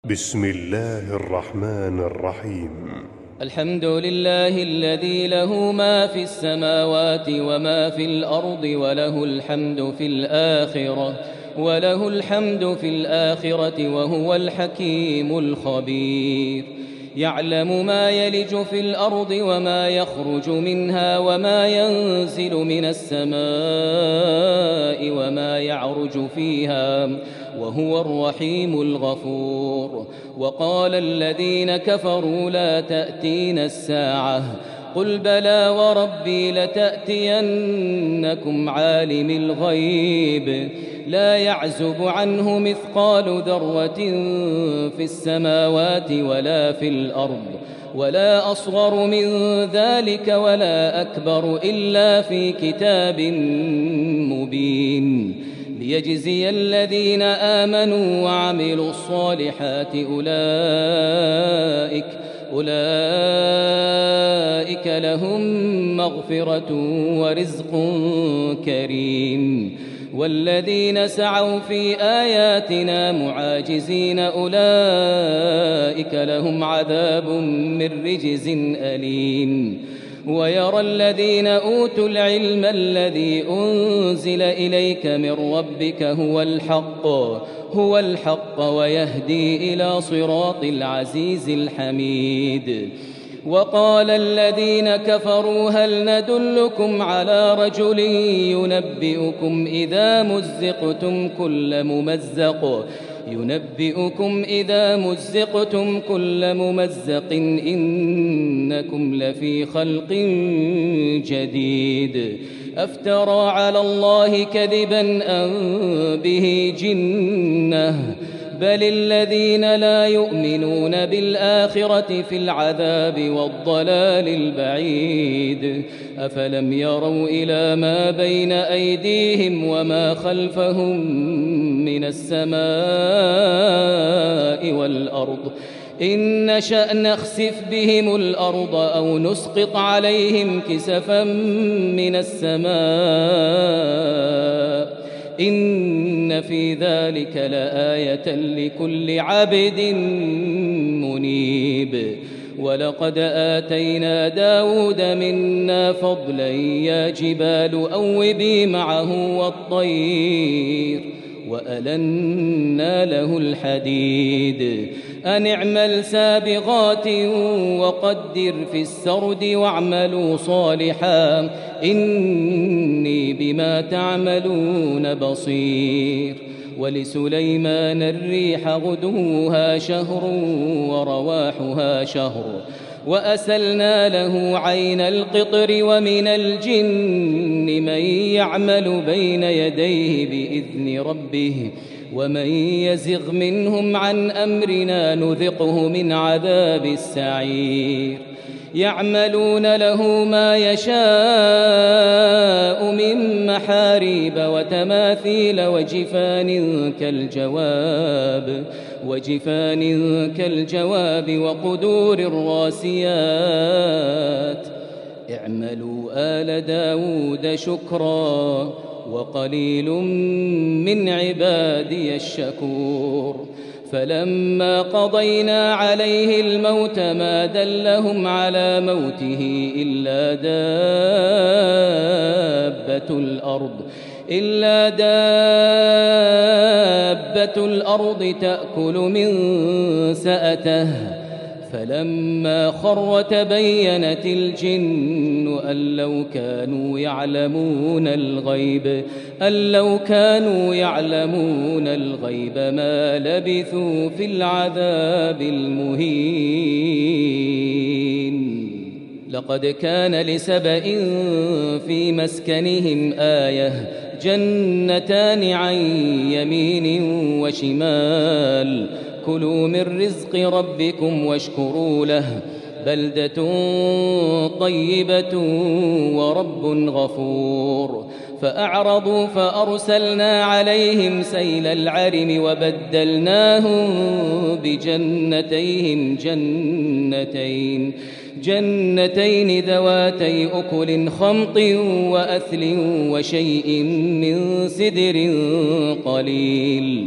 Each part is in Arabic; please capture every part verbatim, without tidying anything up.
بسم الله الرحمن الرحيم. الحمد لله الذي له ما في السماوات وما في الأرض وله الحمد في الآخرة وله الحمد في الآخرة وهو الحكيم الخبير. يعلم ما يلج في الأرض وما يخرج منها وما ينزل من السماء وما يعرج فيها وهو الرحيم الغفور. وقال الذين كفروا لا تأتينا الساعة قل بلى وربي لتأتينكم عالم الغيب لا يعزب عنه مثقال ذرة في السماوات ولا في الأرض ولا أصغر من ذلك ولا أكبر إلا في كتاب مبين ليجزي الذين آمنوا وعملوا الصالحات أولئك أولئك لهم مغفرة ورزق كريم. والذين سعوا في آياتنا معاجزين أولئك لهم عذاب من رجز أليم. ويرى الذين أوتوا العلم الذي أنزل إليك من ربك هو الحق هو الحق ويهدي إلى صراط العزيز الحميد. وقال الذين كفروا هل ندلكم على رجل ينبئكم إذا مزقتم كل ممزق ينبئكم إذا مزقتم كل ممزق إنكم لفي خلق جديد أفترى على الله كذبا أم به جنة بل الذين لا يؤمنون بالآخرة في العذاب والضلال البعيد. أفلم يروا إلى ما بين أيديهم وما خلفهم من السماء والأرض إن نشأ نخسف بهم الأرض أو نسقط عليهم كسفا من السماء إن في ذلك لآية لكل عبد منيب. ولقد آتينا داود منا فضلا يا جبال أوبي معه والطير وألنا له الحديد أن اعمل سابغات وقدر في السرد واعملوا صالحا إني بما تعملون بصير. ولسليمان الريح غدوها شهر ورواحها شهر وأسلنا له عين القطر ومن الجن من يعمل بين يديه بإذن ربه ومن يزغ منهم عن أمرنا نذقه من عذاب السعير. يعملون له ما يشاء من محاريب وتماثيل وجفان كالجواب وجفان كالجواب وقدور الراسيات اعملوا آل داود شكرا وقليل من عبادي الشكور. فلما قضينا عليه الموت ما دلهم على موته إلا دابة الأرض إلا دابة الأرض تأكل من سأته فلما خر تبينت الجن أن لو كانوا يعلمون الغيب أن لو كانوا يعلمون الغيب ما لبثوا في العذاب المهين. لقد كان لسبإ في مسكنهم آية جنتان عن يمين وشمال كلوا من رزق ربكم واشكروا له بلدة طيبة ورب غفور. فأعرضوا فأرسلنا عليهم سيل العرم وبدلناهم بجنتيهم جنتين جنتين ذواتي أكل خمط وأثل وشيء من سدر قليل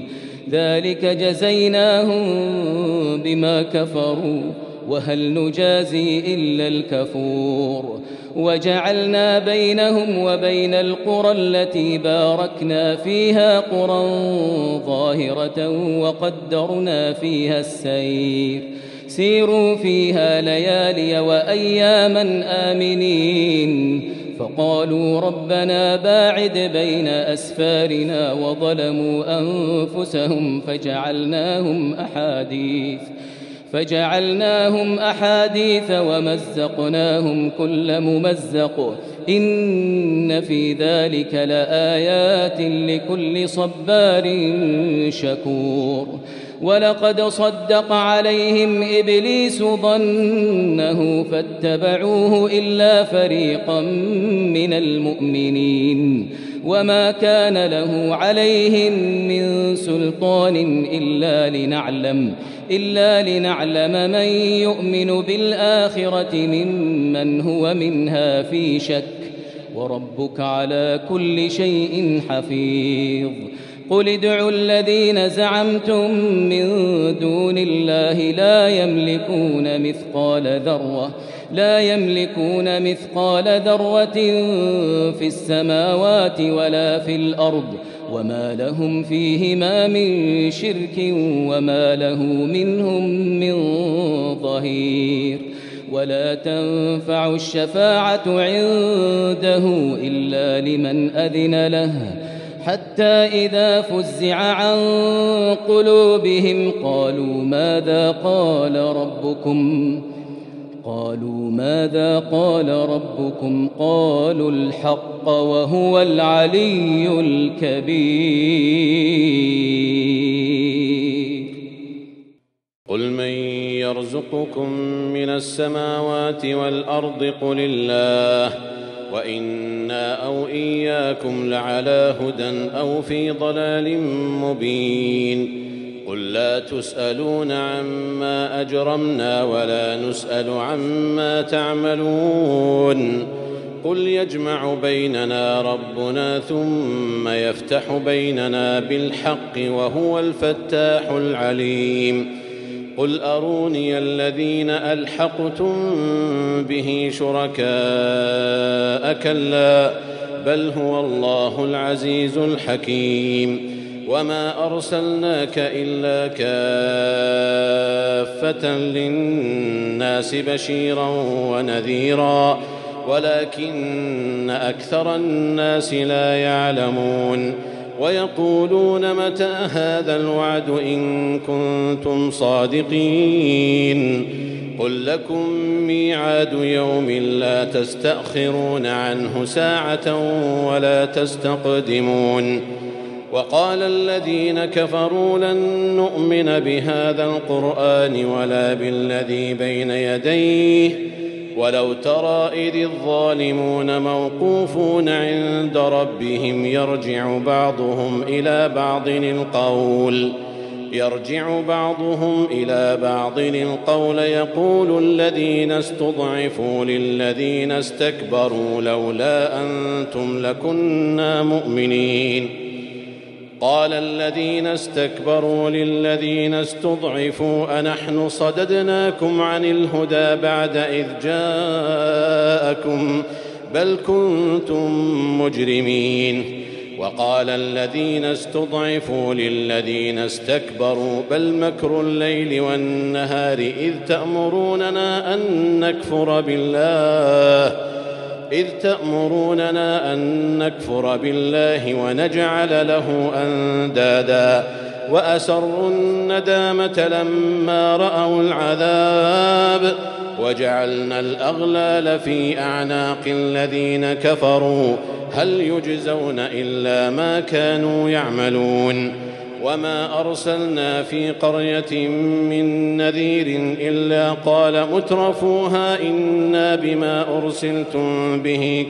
ذلك جزيناهم بما كفروا وهل نجازي إلا الكفور وجعلنا بينهم وبين القرى التي باركنا فيها قرى ظاهرة وقدرنا فيها السير سيروا فيها ليالي وأياما آمنين فقالوا ربنا باعد بين أسفارنا وظلموا أنفسهم فجعلناهم أحاديث فجعلناهم أحاديث ومزقناهم كل ممزق إن في ذلك لآيات لكل صبار شكور ولقد صدق عليهم إبليس ظنه فاتبعوه إلا فريقا من المؤمنين وما كان له عليهم من سلطان إلا لنعلم إلا لنعلم من يؤمن بالآخرة ممن هو منها في شك وربك على كل شيء حفيظ قل ادعوا الذين زعمتم من دون الله لا يملكون مثقال ذرة لا يملكون مثقال ذرة في السماوات ولا في الأرض وما لهم فيهما من شرك وما له منهم من ظهير ولا تنفع الشفاعة عنده إلا لمن أذن له حتى إذا فزع عن قلوبهم قالوا ماذا قال ربكم قالوا ماذا قال ربكم قالوا الحق وهو العلي الكبير قل من يرزقكم من السماوات والأرض قل الله وإنا أو إياكم لعلى هدى أو في ضلال مبين قل لا تسألون عما أجرمنا ولا نسأل عما تعملون قل يجمع بيننا ربنا ثم يفتح بيننا بالحق وهو الفتاح العليم قل أروني الذين ألحقتم به شركاء كلا بل هو الله العزيز الحكيم وما أرسلناك إلا كافة للناس بشيرا ونذيرا ولكن أكثر الناس لا يعلمون ويقولون متى هذا الوعد إن كنتم صادقين قل لكم ميعاد يوم لا تستأخرون عنه ساعة ولا تستقدمون وقال الذين كفروا لن نؤمن بهذا القرآن ولا بالذي بين يديه ولو ترى إذ الظالمون موقوفون عند ربهم يرجع بعضهم إلى بعض القول يرجع بعضهم إلى بعض القول يقول الذين استضعفوا للذين استكبروا لولا أنتم لكنا مؤمنين قال الذين استكبروا للذين استضعفوا أنحن صددناكم عن الهدى بعد إذ جاءكم بل كنتم مجرمين وقال الذين استضعفوا للذين استكبروا بل مكر الليل والنهار إذ تأمروننا أن نكفر بالله إذ تأمروننا أن نكفر بالله ونجعل له أندادا وأسروا الندامة لما رأوا العذاب وجعلنا الأغلال في أعناق الذين كفروا هل يجزون إلا ما كانوا يعملون وما أرسلنا في قرية من نذير إلا قال مترفوها إنا بما أرسلتم به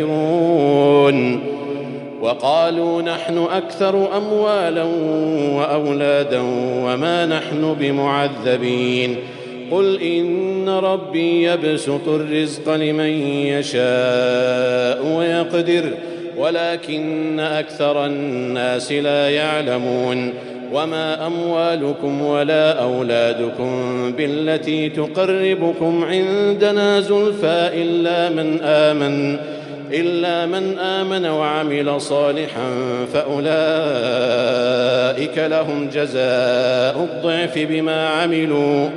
كافرون وقالوا نحن أكثر أموالا وأولادا وما نحن بمعذبين قل إن ربي يبسط الرزق لمن يشاء ويقدر ولكن أكثر الناس لا يعلمون وما أموالكم ولا أولادكم بالتي تقربكم عندنا زلفى إلا من آمن إلا من آمن وعمل صالحا فأولئك لهم جزاء الضعف بما عملوا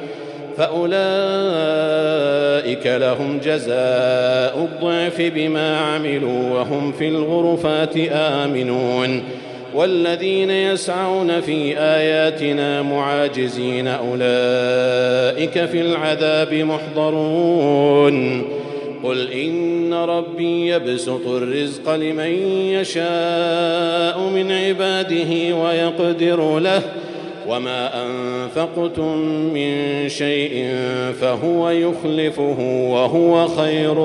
فأولئك لهم جزاء الضعف بما عملوا وهم في الغرفات آمنون والذين يسعون في آياتنا معاجزين أولئك في العذاب محضرون قل إن ربي يبسط الرزق لمن يشاء من عباده ويقدر له وما أنفقتم من شيء فهو يخلفه وهو خير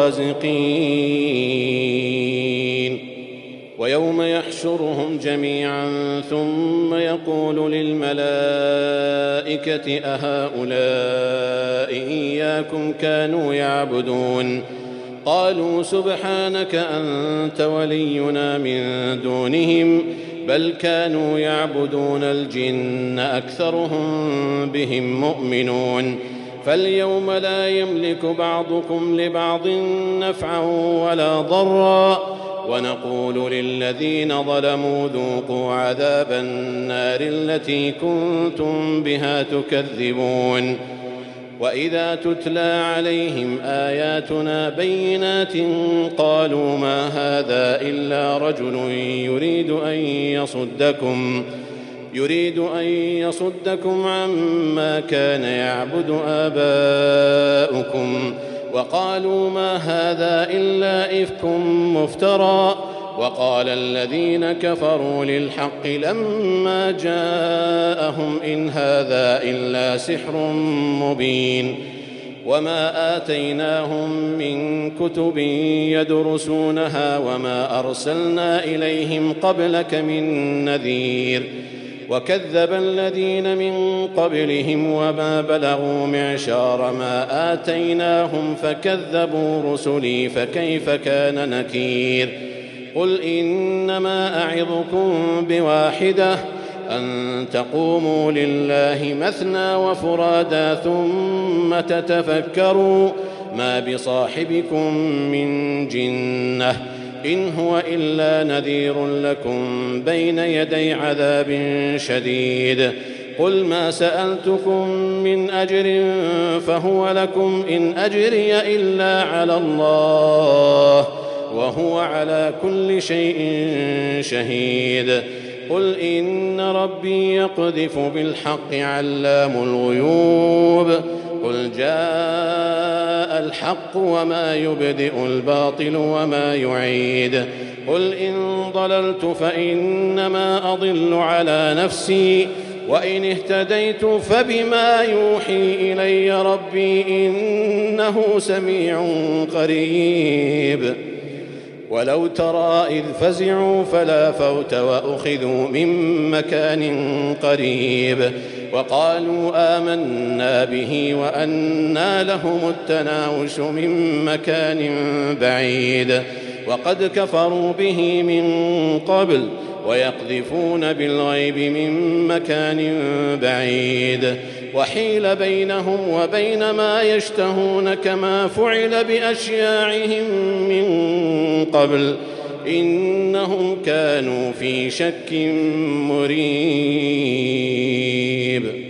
الرازقين ويوم يحشرهم جميعا ثم يقول للملائكة أهؤلاء إياكم كانوا يعبدون قالوا سبحانك أنت ولينا من دونهم بل كانوا يعبدون الجن أكثرهم بهم مؤمنون فاليوم لا يملك بعضكم لبعض نفعا ولا ضرا ونقول للذين ظلموا ذوقوا عذاب النار التي كنتم بها تكذبون وإذا تتلى عليهم آياتنا بينات قالوا ما هذا إلا رجل يريد أن يصدكم يريد أن يصدكم عما كان يعبد آباؤكم وقالوا ما هذا إلا إفك مفترى وقال الذين كفروا للحق لما جاءهم إن هذا إلا سحر مبين وما آتيناهم من كتب يدرسونها وما أرسلنا إليهم قبلك من نذير وكذب الذين من قبلهم وما بلغوا معشار ما آتيناهم فكذبوا رسلي فكيف كان نكير قل إنما أعظكم بواحدة أن تقوموا لله مثنى وفرادا ثم تتفكروا ما بصاحبكم من جنة إن هو إلا نذير لكم بين يدي عذاب شديد قل ما سألتكم من أجر فهو لكم إن أجري إلا على الله وهو على كل شيء شهيد قل إن ربي يقذف بالحق علام الغيوب قل جاء الحق وما يبدئ الباطل وما يعيد قل إن ضللت فإنما أضل على نفسي وإن اهتديت فبما يوحي إلي ربي إنه سميع قريب ولو ترى إذ فزعوا فلا فوت وأخذوا من مكان قريب وقالوا آمنا به وأنى لهم التناوش من مكان بعيد وقد كفروا به من قبل ويقذفون بالغيب من مكان بعيد وحيل بينهم وبين ما يشتهون كما فعل بأشياعهم من قبل إنهم كانوا في شك مريب.